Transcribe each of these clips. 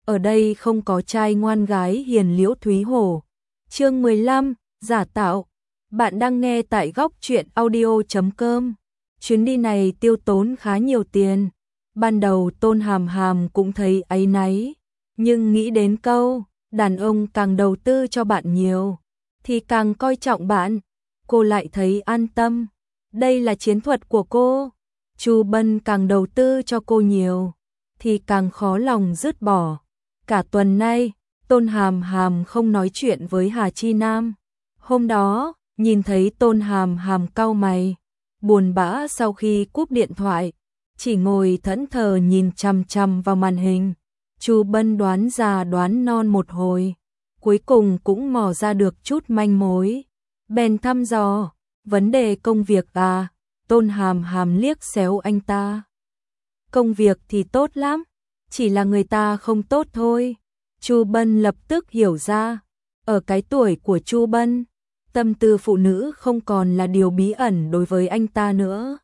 ở đây không có trai ngoan gái hiền. Liễu Thúy Hổ. Chương 15, giả tạo. Bạn đang nghe tại góc truyện audio.com. Chuyến đi này tiêu tốn khá nhiều tiền. Ban đầu Tôn Hàm Hàm cũng thấy áy náy, nhưng nghĩ đến câu đàn ông càng đầu tư cho bạn nhiều thì càng coi trọng bạn, cô lại thấy an tâm. Đây là chiến thuật của cô. Chu Bân càng đầu tư cho cô nhiều thì càng khó lòng dứt bỏ. Cả tuần nay, Tôn Hàm Hàm không nói chuyện với Hà Chi Nam. Hôm đó, nhìn thấy Tôn Hàm Hàm cau mày, buồn bã sau khi cúp điện thoại, chỉ ngồi thẫn thờ nhìn chằm chằm vào màn hình. Chu Bân đoán già đoán non một hồi, cuối cùng cũng mò ra được chút manh mối. Bèn thăm dò, vấn đề công việc à? Tôn Hàm Hàm liếc xéo anh ta. Công việc thì tốt lắm, chỉ là người ta không tốt thôi. Chu Bân lập tức hiểu ra, ở cái tuổi của Chu Bân, tâm tư phụ nữ không còn là điều bí ẩn đối với anh ta nữa.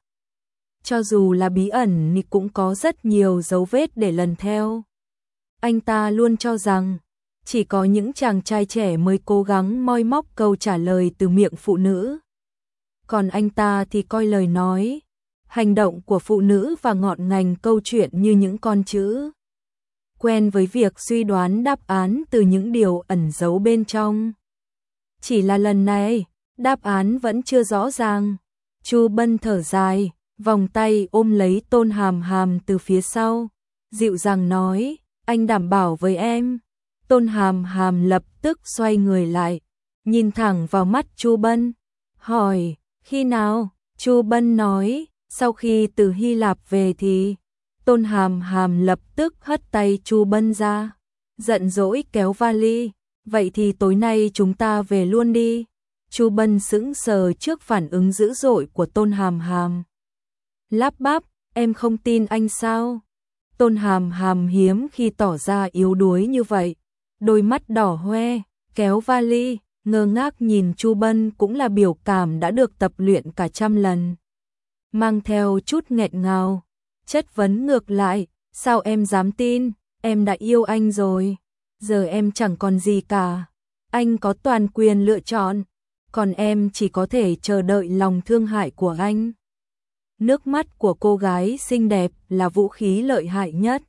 Cho dù là bí ẩn thì cũng có rất nhiều dấu vết để lần theo. Anh ta luôn cho rằng chỉ có những chàng trai trẻ mới cố gắng moi móc câu trả lời từ miệng phụ nữ. Còn anh ta thì coi lời nói, hành động của phụ nữ và ngọn ngành câu chuyện như những con chữ. Quen với việc suy đoán đáp án từ những điều ẩn giấu bên trong. Chỉ là lần này, đáp án vẫn chưa rõ ràng. Chu Bân thở dài, vòng tay ôm lấy Tôn Hàm Hàm từ phía sau, dịu dàng nói, anh đảm bảo với em. Tôn Hàm Hàm lập tức xoay người lại, nhìn thẳng vào mắt Chu Bân, hỏi, khi nào? Chu Bân nói, sau khi từ Hy Lạp về thì. Tôn Hàm Hàm lập tức hất tay Chu Bân ra, giận dỗi kéo vali, vậy thì tối nay chúng ta về luôn đi. Chu Bân sững sờ trước phản ứng dữ dội của Tôn Hàm Hàm. Lắp bắp, em không tin anh sao? Tôn Hàm Hàm hiếm khi tỏ ra yếu đuối như vậy, đôi mắt đỏ hoe, kéo vali, ngơ ngác nhìn Chu Bân cũng là biểu cảm đã được tập luyện cả trăm lần. Mang theo chút nghẹn ngào, chất vấn ngược lại, sao em dám tin, em đã yêu anh rồi, giờ em chẳng còn gì cả, anh có toàn quyền lựa chọn, còn em chỉ có thể chờ đợi lòng thương hại của anh. Nước mắt của cô gái xinh đẹp là vũ khí lợi hại nhất.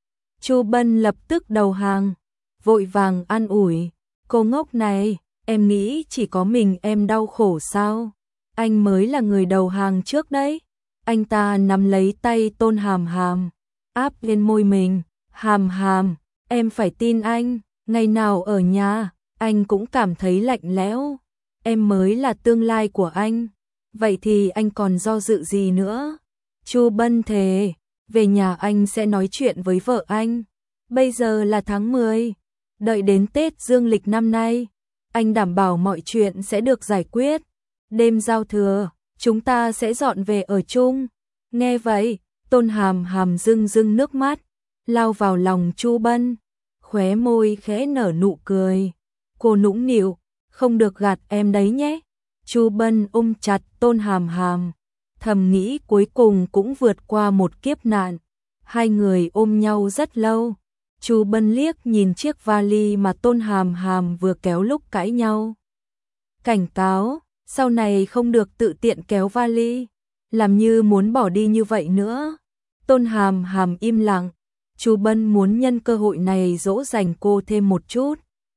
Chu Bân lập tức đầu hàng, vội vàng an ủi, cô ngốc này, em nghĩ chỉ có mình em đau khổ sao? Anh mới là người đầu hàng trước đấy. Anh ta nắm lấy tay Tôn Hàm Hàm, áp lên môi mình, Hàm Hàm, em phải tin anh, ngày nào ở nhà, anh cũng cảm thấy lạnh lẽo. Em mới là tương lai của anh, vậy thì anh còn do dự gì nữa? Chu Bân thề, về nhà anh sẽ nói chuyện với vợ anh. Bây giờ là tháng 10, đợi đến Tết Dương lịch năm nay, anh đảm bảo mọi chuyện sẽ được giải quyết. Đêm giao thừa, chúng ta sẽ dọn về ở chung. Nghe vậy, Tôn Hàm Hàm rưng rưng nước mắt, lao vào lòng Chu Bân, khóe môi khẽ nở nụ cười. Cô nũng nịu, không được gạt em đấy nhé. Chu Bân ôm chặt Tôn Hàm Hàm, thầm nghĩ cuối cùng cũng vượt qua một kiếp nạn. Hai người ôm nhau rất lâu. Chu Bân liếc nhìn chiếc vali mà Tôn Hàm Hàm vừa kéo lúc cãi nhau. Cảnh cáo, sau này không được tự tiện kéo vali, làm như muốn bỏ đi như vậy nữa. Tôn Hàm Hàm im lặng, Chu Bân muốn nhân cơ hội này dỗ dành cô thêm một chút.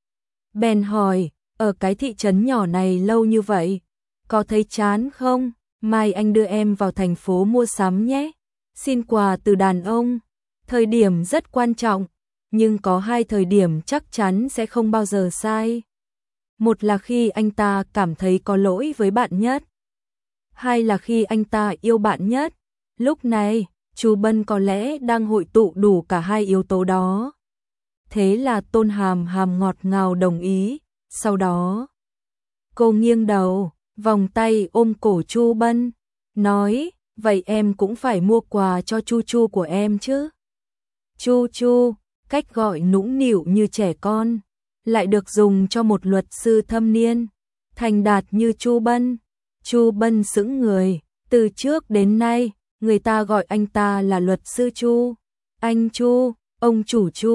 Bèn hỏi, ở cái thị trấn nhỏ này lâu như vậy, có thấy chán không? Mai anh đưa em vào thành phố mua sắm nhé. Xin quà từ đàn ông, thời điểm rất quan trọng, nhưng có hai thời điểm chắc chắn sẽ không bao giờ sai. Một là khi anh ta cảm thấy có lỗi với bạn nhất. Hai là khi anh ta yêu bạn nhất. Lúc này, Chu Bân có lẽ đang hội tụ đủ cả hai yếu tố đó. Thế là Tôn Hàm Hàm ngọt ngào đồng ý. Sau đó, cô nghiêng đầu, vòng tay ôm cổ Chu Bân, nói, vậy em cũng phải mua quà cho Chu Chu của em chứ. Chu Chu, cách gọi nũng nịu như trẻ con, lại được dùng cho một luật sư thâm niên, thành đạt như Chu Bân. Chu Bân sững người, từ trước đến nay, người ta gọi anh ta là luật sư Chu. Anh Chu, ông chủ Chu,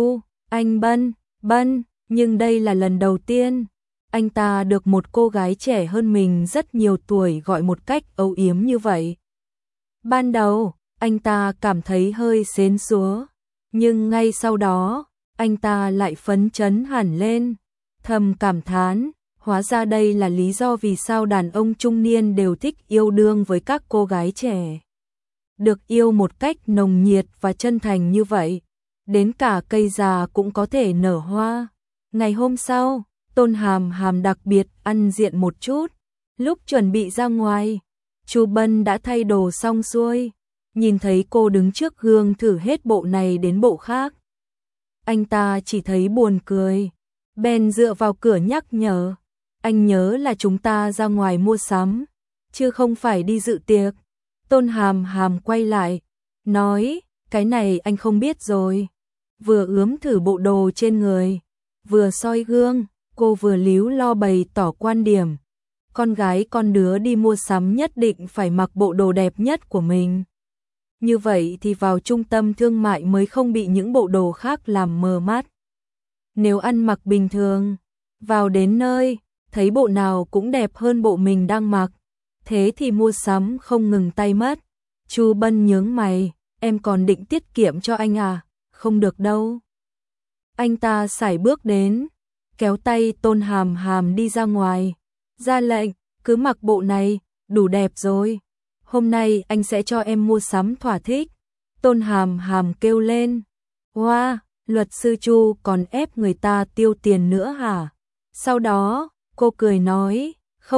Anh Bân, nhưng đây là lần đầu tiên anh ta được một cô gái trẻ hơn mình rất nhiều tuổi gọi một cách âu yếm như vậy. Ban đầu, anh ta cảm thấy hơi sến súa, nhưng ngay sau đó, anh ta lại phấn chấn hẳn lên, thầm cảm thán, hóa ra đây là lý do vì sao đàn ông trung niên đều thích yêu đương với các cô gái trẻ. Được yêu một cách nồng nhiệt và chân thành như vậy, đến cả cây già cũng có thể nở hoa. Ngày hôm sau, Tôn Hàm Hàm đặc biệt ăn diện một chút, lúc chuẩn bị ra ngoài, Chu Bân đã thay đồ xong xuôi, nhìn thấy cô đứng trước gương thử hết bộ này đến bộ khác. Anh ta chỉ thấy buồn cười, bèn dựa vào cửa nhắc nhở, anh nhớ là chúng ta ra ngoài mua sắm, chứ không phải đi dự tiệc. Tôn Hàm Hàm quay lại, nói, cái này anh không biết rồi. Vừa ướm thử bộ đồ trên người, vừa soi gương, cô vừa líu lo bày tỏ quan điểm. Con gái con đứa đi mua sắm nhất định phải mặc bộ đồ đẹp nhất của mình. Như vậy thì vào trung tâm thương mại mới không bị những bộ đồ khác làm mờ mắt. Nếu ăn mặc bình thường, vào đến nơi, thấy bộ nào cũng đẹp hơn bộ mình đang mặc, thế thì mua sắm không ngừng tay mất. Chu Bân nhướng mày, em còn định tiết kiệm cho anh à? Không được đâu. Anh ta sải bước đến, kéo tay Tôn Hàm Hàm đi ra ngoài, ra lệnh, cứ mặc bộ này, đủ đẹp rồi. Hôm nay anh sẽ cho em mua sắm thỏa thích. Tôn Hàm Hàm kêu lên, wow, luật sư Chu còn ép người ta tiêu tiền nữa hả? Sau đó, cô cười nói,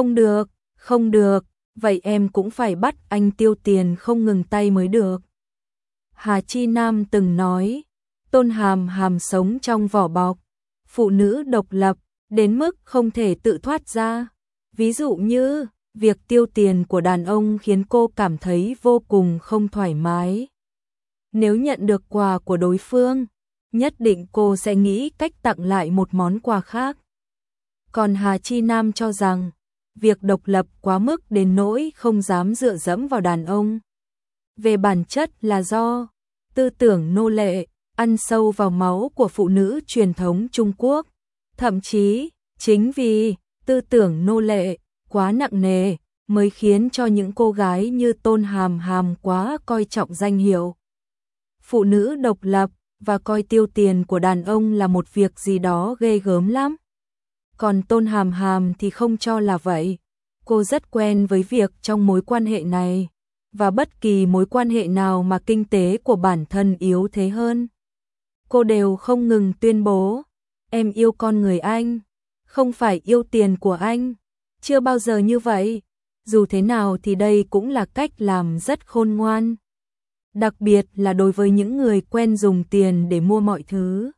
không được, vậy em cũng phải bắt anh tiêu tiền không ngừng tay mới được. Hà Chi Nam từng nói, Tôn Hàm Hàm sống trong vỏ bọc, phụ nữ độc lập, đến mức không thể tự thoát ra. Ví dụ như, việc tiêu tiền của đàn ông khiến cô cảm thấy vô cùng không thoải mái. Nếu nhận được quà của đối phương, nhất định cô sẽ nghĩ cách tặng lại một món quà khác. Còn Hà Chi Nam cho rằng, việc độc lập quá mức đến nỗi không dám dựa dẫm vào đàn ông. Về bản chất là do tư tưởng nô lệ ăn sâu vào máu của phụ nữ truyền thống Trung Quốc. Thậm chí, chính vì tư tưởng nô lệ quá nặng nề mới khiến cho những cô gái như Tôn Hàm Hàm quá coi trọng danh hiệu phụ nữ độc lập và coi tiêu tiền của đàn ông là một việc gì đó ghê gớm lắm. Còn Tôn Hàm Hàm thì không cho là vậy. Cô rất quen với việc trong mối quan hệ này, và bất kỳ mối quan hệ nào mà kinh tế của bản thân yếu thế hơn, cô đều không ngừng tuyên bố, em yêu con người anh, không phải yêu tiền của anh. Chưa bao giờ như vậy. Dù thế nào thì đây cũng là cách làm rất khôn ngoan. Đặc biệt là đối với những người quen dùng tiền để mua mọi thứ.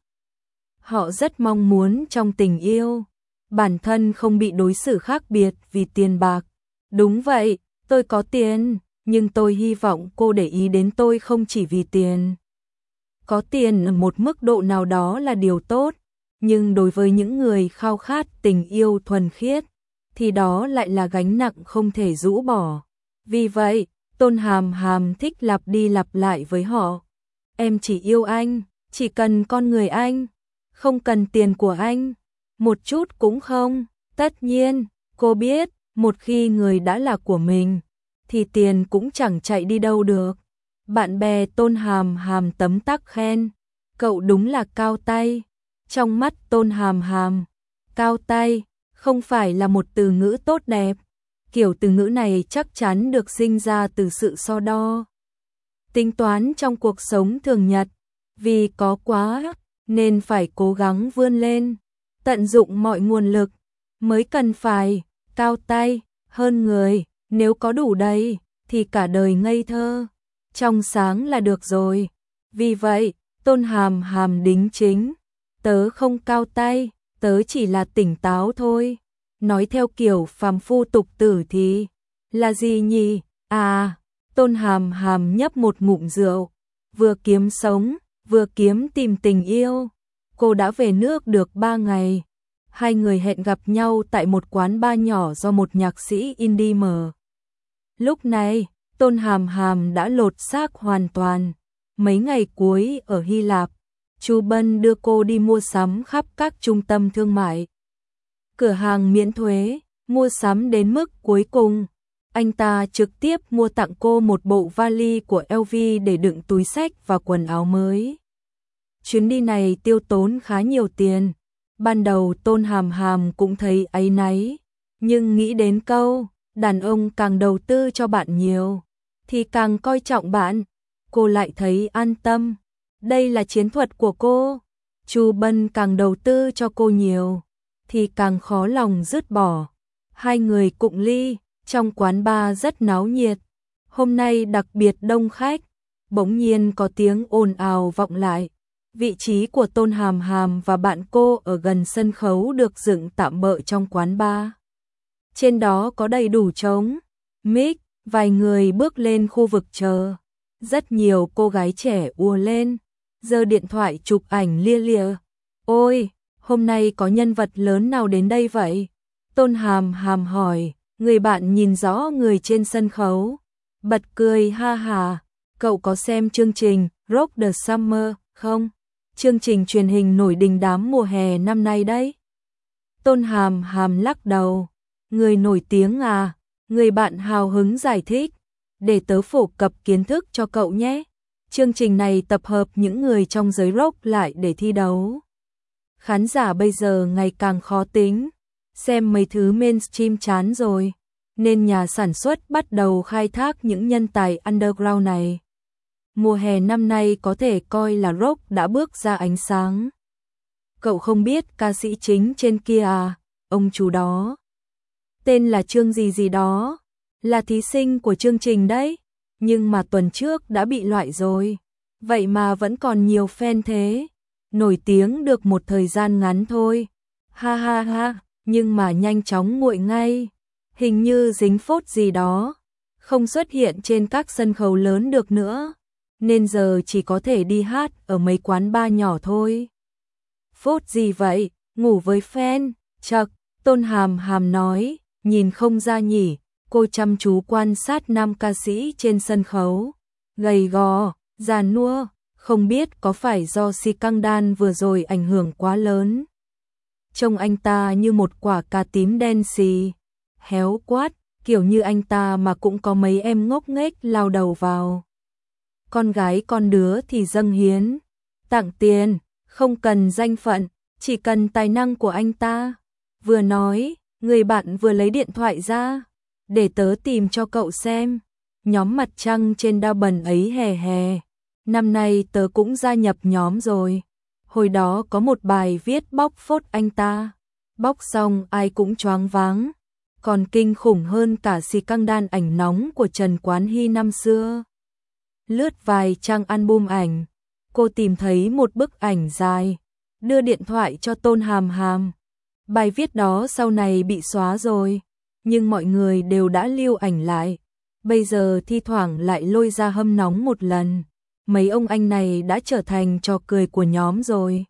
Họ rất mong muốn trong tình yêu, bản thân không bị đối xử khác biệt vì tiền bạc. Đúng vậy, tôi có tiền, nhưng tôi hy vọng cô để ý đến tôi không chỉ vì tiền. Có tiền ở một mức độ nào đó là điều tốt, nhưng đối với những người khao khát tình yêu thuần khiết, thì đó lại là gánh nặng không thể rũ bỏ. Vì vậy, Tôn Hàm Hàm thích lặp đi lặp lại với họ. Em chỉ yêu anh, chỉ cần con người anh, không cần tiền của anh, một chút cũng không. Tất nhiên, cô biết, một khi người đã là của mình, thì tiền cũng chẳng chạy đi đâu được. Bạn bè Tôn Hàm Hàm tấm tắc khen, cậu đúng là cao tay. Trong mắt Tôn Hàm Hàm, cao tay không phải là một từ ngữ tốt đẹp. Kiểu từ ngữ này chắc chắn được sinh ra từ sự so đo, tính toán trong cuộc sống thường nhật. Vì có quá nên phải cố gắng vươn lên, tận dụng mọi nguồn lực, mới cần phải cao tay hơn người. Nếu có đủ đầy thì cả đời ngây thơ trong sáng là được rồi. Vì vậy, Tôn Hàm Hàm đính chính, tớ không cao tay, tớ chỉ là tỉnh táo thôi. Nói theo kiểu phàm phu tục tử thì là gì nhỉ? À, Tôn Hàm Hàm nhấp một ngụm rượu, vừa kiếm sống, vừa kiếm tìm tình yêu. Cô đã về nước được 3 ngày. Hai người hẹn gặp nhau tại một quán bar nhỏ do một nhạc sĩ indie mở. Lúc này, Tôn Hàm Hàm đã lột xác hoàn toàn. Mấy ngày cuối ở Hy Lạp, Chu Bân đưa cô đi mua sắm khắp các trung tâm thương mại, cửa hàng miễn thuế, mua sắm đến mức cuối cùng, anh ta trực tiếp mua tặng cô một bộ vali của LV để đựng túi xách và quần áo mới. Chuyến đi này tiêu tốn khá nhiều tiền. Ban đầu Tôn Hàm Hàm cũng thấy áy náy, nhưng nghĩ đến câu, đàn ông càng đầu tư cho bạn nhiều, thì càng coi trọng bạn, cô lại thấy an tâm. Đây là chiến thuật của cô. Chu Bân càng đầu tư cho cô nhiều, thì càng khó lòng dứt bỏ. Hai người cụng ly, trong quán bar rất náo nhiệt. Hôm nay đặc biệt đông khách, bỗng nhiên có tiếng ồn ào vọng lại. Vị trí của Tôn Hàm Hàm và bạn cô ở gần sân khấu được dựng tạm bợ trong quán bar. Trên đó có đầy đủ trống, mic, vài người bước lên khu vực chờ. Rất nhiều cô gái trẻ ùa lên, giơ điện thoại chụp ảnh lia lịa. Ôi, hôm nay có nhân vật lớn nào đến đây vậy? Tôn Hàm Hàm hỏi, người bạn nhìn rõ người trên sân khấu, bật cười ha hà. Cậu có xem chương trình Rock the Summer không? Chương trình truyền hình nổi đình đám mùa hè năm nay đấy. Tôn Hàm Hàm lắc đầu. Người nổi tiếng à? Người bạn hào hứng giải thích. Để tớ phổ cập kiến thức cho cậu nhé. Chương trình này tập hợp những người trong giới rock lại để thi đấu. Khán giả bây giờ ngày càng khó tính, xem mấy thứ mainstream chán rồi, nên nhà sản xuất bắt đầu khai thác những nhân tài underground này. Mùa hè năm nay có thể coi là rock đã bước ra ánh sáng. Cậu không biết ca sĩ chính trên kia à? Ông chú đó tên là Trương gì gì đó, là thí sinh của chương trình đấy, nhưng mà tuần trước đã bị loại rồi. Vậy mà vẫn còn nhiều fan thế. Nổi tiếng được một thời gian ngắn thôi. Ha ha ha, nhưng mà nhanh chóng nguội ngay. Hình như dính phốt gì đó, không xuất hiện trên các sân khấu lớn được nữa, nên giờ chỉ có thể đi hát ở mấy quán bar nhỏ thôi. Phốt gì vậy? Ngủ với fan? Chậc, Tôn Hàm Hàm nói, nhìn không ra nhỉ. Cô chăm chú quan sát nam ca sĩ trên sân khấu, gầy gò, già nua, không biết có phải do scandal vừa rồi ảnh hưởng quá lớn. Trông anh ta như một quả cà tím đen xì, héo quát, kiểu như anh ta mà cũng có mấy em ngốc nghếch lao đầu vào. Con gái con đứa thì dâng hiến, tặng tiền, không cần danh phận, chỉ cần tài năng của anh ta. Vừa nói, người bạn vừa lấy điện thoại ra, để tớ tìm cho cậu xem. Nhóm Mặt Trăng trên Đao Bần ấy hè hè. Năm nay tớ cũng gia nhập nhóm rồi. Hồi đó có một bài viết bóc phốt anh ta. Bóc xong ai cũng choáng váng. Còn kinh khủng hơn cả scandal ảnh nóng của Trần Quán Hy năm xưa. Lướt vài trang album ảnh, cô tìm thấy một bức ảnh dài, đưa điện thoại cho Tôn Hàm Hàm. Bài viết đó sau này bị xóa rồi, nhưng mọi người đều đã lưu ảnh lại. Bây giờ thi thoảng lại lôi ra hâm nóng một lần. Mấy ông anh này đã trở thành trò cười của nhóm rồi.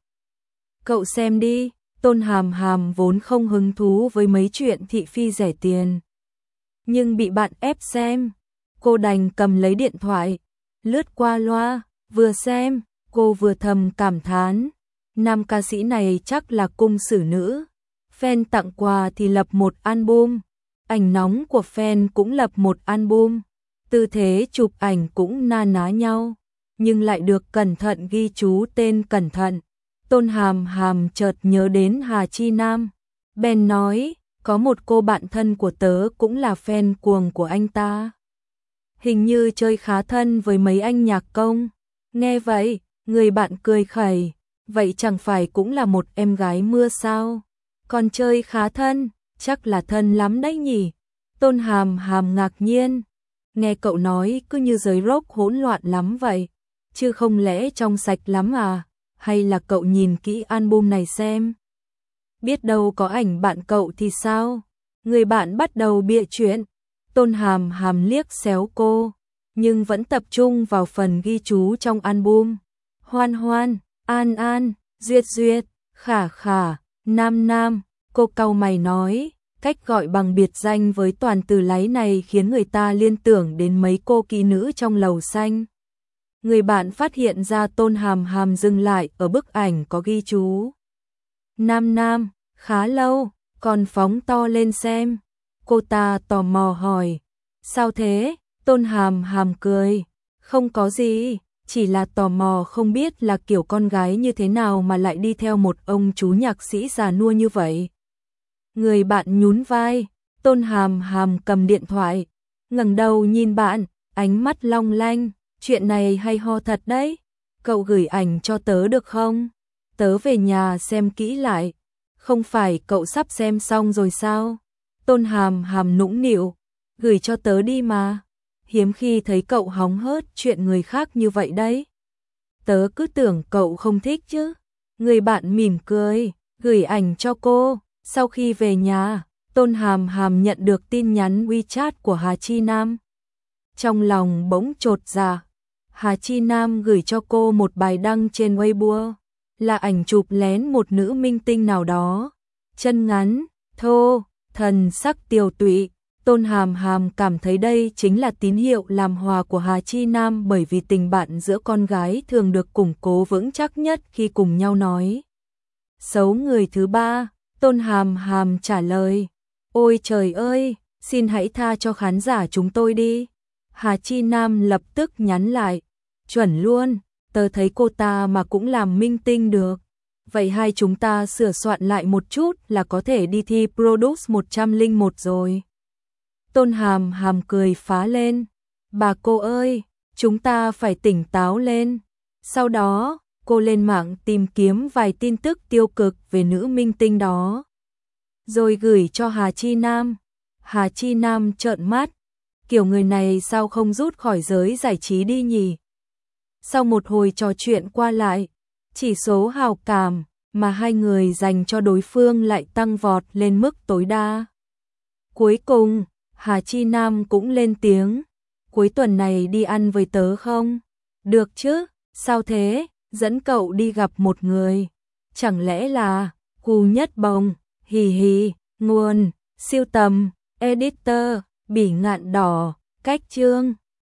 Cậu xem đi. Tôn Hàm Hàm vốn không hứng thú với mấy chuyện thị phi rẻ tiền, nhưng bị bạn ép xem, cô đành cầm lấy điện thoại, lướt qua loa, vừa xem, cô vừa thầm cảm thán, nam ca sĩ này chắc là cung xử nữ. Fan tặng quà thì lập một album, ảnh nóng của fan cũng lập một album, tư thế chụp ảnh cũng na ná nhau, nhưng lại được cẩn thận ghi chú tên cẩn thận. Tôn Hàm Hàm chợt nhớ đến Hà Chi Nam. Ben nói, có một cô bạn thân của tớ cũng là fan cuồng của anh ta. Hình như chơi khá thân với mấy anh nhạc công. Nghe vậy, người bạn cười khẩy, vậy chẳng phải cũng là một em gái mưa sao? Còn chơi khá thân, chắc là thân lắm đấy nhỉ? Tôn Hàm Hàm ngạc nhiên. Nghe cậu nói cứ như giới rock hỗn loạn lắm vậy, chứ không lẽ trong sạch lắm à? Hay là cậu nhìn kỹ album này xem? Biết đâu có ảnh bạn cậu thì sao? Người bạn bắt đầu bịa chuyện. Tôn Hàm Hàm liếc xéo cô, nhưng vẫn tập trung vào phần ghi chú trong album. Hoan Hoan, An An, Duyệt Duyệt, Khả Khả, Nam Nam. Cô cau mày nói, cách gọi bằng biệt danh với toàn từ láy này khiến người ta liên tưởng đến mấy cô kỹ nữ trong Lầu Xanh. Người bạn phát hiện ra Tôn Hàm Hàm dừng lại ở bức ảnh có ghi chú. Nam Nam, khá lâu, còn phóng to lên xem. Cô ta tò mò hỏi. Sao thế? Tôn Hàm Hàm cười. Không có gì, chỉ là tò mò không biết là kiểu con gái như thế nào mà lại đi theo một ông chú nhạc sĩ già nua như vậy. Người bạn nhún vai, Tôn Hàm Hàm cầm điện thoại, ngẩng đầu nhìn bạn, ánh mắt long lanh, chuyện này hay ho thật đấy. Cậu gửi ảnh cho tớ được không? Tớ về nhà xem kỹ lại. Không phải cậu sắp xem xong rồi sao? Tôn Hàm Hàm nũng nịu, gửi cho tớ đi mà. Hiếm khi thấy cậu hóng hớt chuyện người khác như vậy đấy. Tớ cứ tưởng cậu không thích chứ. Người bạn mỉm cười, gửi ảnh cho cô. Sau khi về nhà, Tôn Hàm Hàm nhận được tin nhắn WeChat của Hà Chi Nam. Trong lòng bỗng chột dạ. Hà Chi Nam gửi cho cô một bài đăng trên Weibo, là ảnh chụp lén một nữ minh tinh nào đó. Chân ngắn, thô, thần sắc tiều tụy. Tôn Hàm Hàm cảm thấy đây chính là tín hiệu làm hòa của Hà Chi Nam, bởi vì tình bạn giữa con gái thường được củng cố vững chắc nhất khi cùng nhau nói xấu người thứ ba. Tôn Hàm Hàm trả lời, ôi trời ơi, xin hãy tha cho khán giả chúng tôi đi. Hà Chi Nam lập tức nhắn lại, chuẩn luôn, tớ thấy cô ta mà cũng làm minh tinh được. Vậy hai chúng ta sửa soạn lại một chút là có thể đi thi Produce 101 rồi. Tôn Hàm Hàm cười phá lên, bà cô ơi, chúng ta phải tỉnh táo lên. Sau đó, cô lên mạng tìm kiếm vài tin tức tiêu cực về nữ minh tinh đó, rồi gửi cho Hà Chi Nam. Hà Chi Nam trợn mắt, kiểu người này sao không rút khỏi giới giải trí đi nhỉ? Sau một hồi trò chuyện qua lại, chỉ số hào cảm mà hai người dành cho đối phương lại tăng vọt lên mức tối đa. Cuối cùng, Hà Chi Nam cũng lên tiếng, cuối tuần này đi ăn với tớ không? Được chứ, sao thế? Dẫn cậu đi gặp một người. Chẳng lẽ là Cù Nhất Bồng? Hì hì. Nguồn, siêu tầm, editor, Bỉ Ngạn Đỏ, cách chương.